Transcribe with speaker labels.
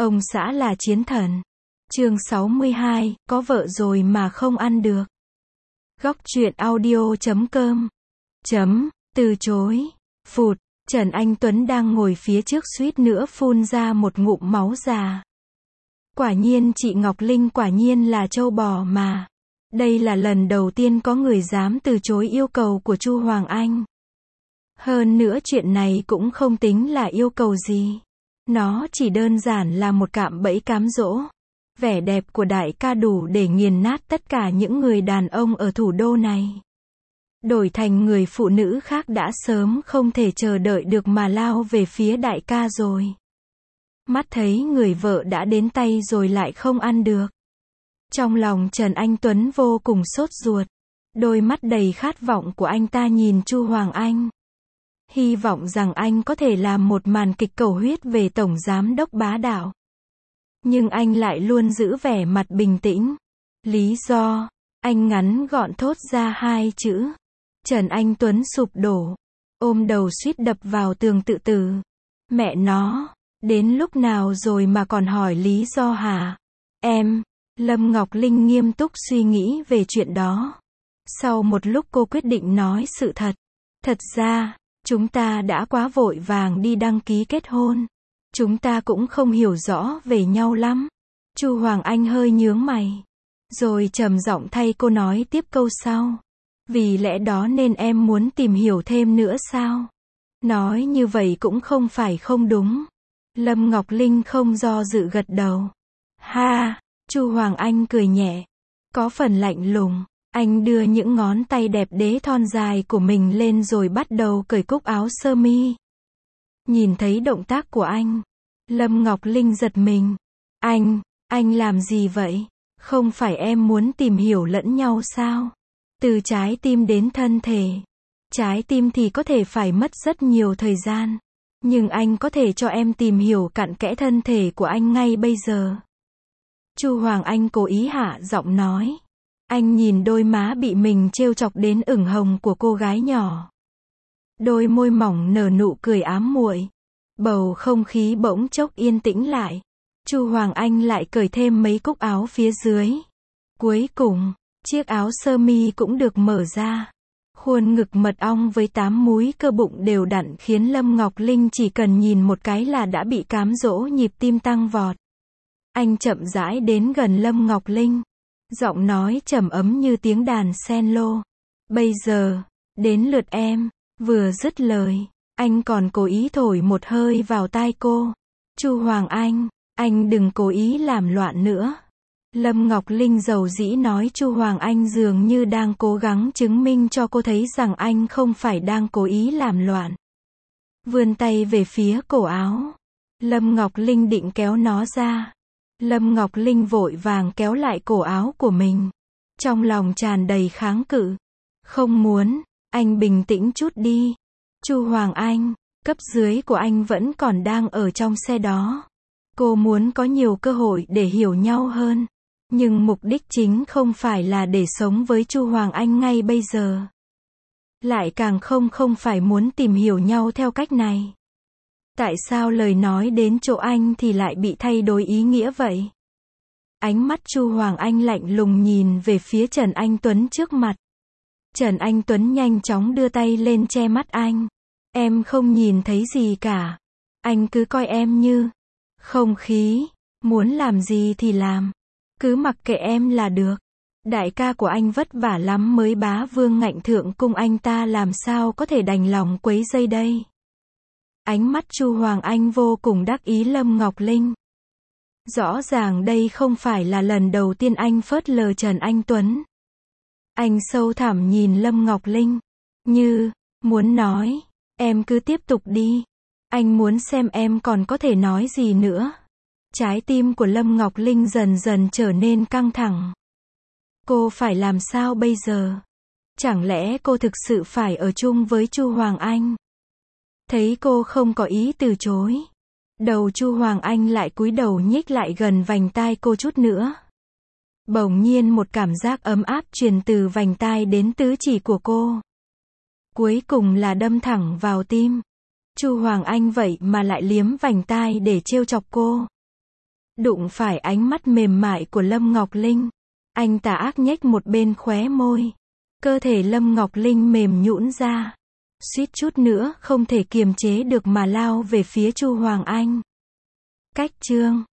Speaker 1: Ông xã là chiến thần. Chương 62, có vợ rồi mà không ăn được. Góc truyện audio.com. Từ chối. Phụt, Trần Anh Tuấn đang ngồi phía trước suýt nữa phun ra một ngụm máu già. Quả nhiên chị Ngọc Linh quả nhiên là trâu bò mà. Đây là lần đầu tiên có người dám từ chối yêu cầu của Chu Hoàng Anh. Hơn nữa chuyện này cũng không tính là yêu cầu gì. Nó chỉ đơn giản là một cạm bẫy cám dỗ. Vẻ đẹp của đại ca đủ để nghiền nát tất cả những người đàn ông ở thủ đô này. Đổi thành người phụ nữ khác đã sớm không thể chờ đợi được mà lao về phía đại ca rồi. Mắt thấy người vợ đã đến tay rồi lại không ăn được. Trong lòng Trần Anh Tuấn vô cùng sốt ruột. Đôi mắt đầy khát vọng của anh ta nhìn Chu Hoàng Anh. Hy vọng rằng anh có thể làm một màn kịch cầu huyết về tổng giám đốc bá đạo. Nhưng anh lại luôn giữ vẻ mặt bình tĩnh. Lý do, anh ngắn gọn thốt ra hai chữ. Trần Anh Tuấn sụp đổ, ôm đầu suýt đập vào tường tự tử. Mẹ nó, đến lúc nào rồi mà còn hỏi lý do hả? Em, Lâm Ngọc Linh nghiêm túc suy nghĩ về chuyện đó. Sau một lúc cô quyết định nói sự thật. Thật ra, chúng ta đã quá vội vàng đi đăng ký kết hôn. Chúng ta cũng không hiểu rõ về nhau lắm. Chu Hoàng Anh hơi nhướng mày. Rồi trầm giọng thay cô nói tiếp câu sau. Vì lẽ đó nên em muốn tìm hiểu thêm nữa sao? Nói như vậy cũng không phải không đúng. Lâm Ngọc Linh không do dự gật đầu. Ha, Chu Hoàng Anh cười nhẹ. Có phần lạnh lùng. Anh đưa những ngón tay đẹp đẽ thon dài của mình lên rồi bắt đầu cởi cúc áo sơ mi. Nhìn thấy động tác của anh, Lâm Ngọc Linh giật mình. Anh làm gì vậy? Không phải em muốn tìm hiểu lẫn nhau sao? Từ trái tim đến thân thể. Trái tim thì có thể phải mất rất nhiều thời gian. Nhưng anh có thể cho em tìm hiểu cặn kẽ thân thể của anh ngay bây giờ. Chu Hoàng Anh cố ý hạ giọng nói. Anh nhìn đôi má bị mình trêu chọc đến ửng hồng của cô gái nhỏ. Đôi môi mỏng nở nụ cười ám muội. Bầu không khí bỗng chốc yên tĩnh lại. Chu Hoàng Anh lại cởi thêm mấy cúc áo phía dưới. Cuối cùng, chiếc áo sơ mi cũng được mở ra. Khuôn ngực mật ong với 8 múi cơ bụng đều đặn khiến Lâm Ngọc Linh chỉ cần nhìn một cái là đã bị cám dỗ nhịp tim tăng vọt. Anh chậm rãi đến gần Lâm Ngọc Linh. Giọng nói trầm ấm như tiếng đàn cello. Bây giờ, đến lượt em. Vừa dứt lời, anh còn cố ý thổi một hơi vào tai cô. Chu Hoàng anh đừng cố ý làm loạn nữa. Lâm Ngọc Linh dầu dĩ nói Chu Hoàng Anh dường như đang cố gắng chứng minh cho cô thấy rằng anh không phải đang cố ý làm loạn. Vươn tay về phía cổ áo. Lâm Ngọc Linh định kéo nó ra. Lâm Ngọc Linh vội vàng kéo lại cổ áo của mình. Trong lòng tràn đầy kháng cự. Không muốn, anh bình tĩnh chút đi. Chu Hoàng Anh, cấp dưới của anh vẫn còn đang ở trong xe đó. Cô muốn có nhiều cơ hội để hiểu nhau hơn. Nhưng mục đích chính không phải là để sống với Chu Hoàng Anh ngay bây giờ. Lại càng không phải muốn tìm hiểu nhau theo cách này. Tại sao lời nói đến chỗ anh thì lại bị thay đổi ý nghĩa vậy? Ánh mắt Chu Hoàng Anh lạnh lùng nhìn về phía Trần Anh Tuấn trước mặt. Trần Anh Tuấn nhanh chóng đưa tay lên che mắt anh. Em không nhìn thấy gì cả. Anh cứ coi em như không khí, muốn làm gì thì làm. Cứ mặc kệ em là được. Đại ca của anh vất vả lắm mới bá vương ngạnh thượng cung, anh ta làm sao có thể đành lòng quấy rầy đây. Ánh mắt Chu Hoàng Anh vô cùng đắc ý Lâm Ngọc Linh. Rõ ràng đây không phải là lần đầu tiên anh phớt lờ Trần Anh Tuấn. Anh sâu thẳm nhìn Lâm Ngọc Linh. Như, muốn nói, em cứ tiếp tục đi. Anh muốn xem em còn có thể nói gì nữa. Trái tim của Lâm Ngọc Linh dần dần trở nên căng thẳng. Cô phải làm sao bây giờ? Chẳng lẽ cô thực sự phải ở chung với Chu Hoàng Anh? Thấy cô không có ý từ chối. Đầu Chu Hoàng Anh lại cúi đầu nhích lại gần vành tai cô chút nữa. Bỗng nhiên một cảm giác ấm áp truyền từ vành tai đến tứ chỉ của cô. Cuối cùng là đâm thẳng vào tim. Chu Hoàng Anh vậy mà lại liếm vành tai để trêu chọc cô. đụng phải ánh mắt mềm mại của Lâm Ngọc Linh. Anh tà ác nhếch một bên khóe môi. Cơ thể Lâm Ngọc Linh mềm nhũn ra. Suýt chút nữa không thể kiềm chế được mà lao về phía Chu Hoàng Anh. Cách chương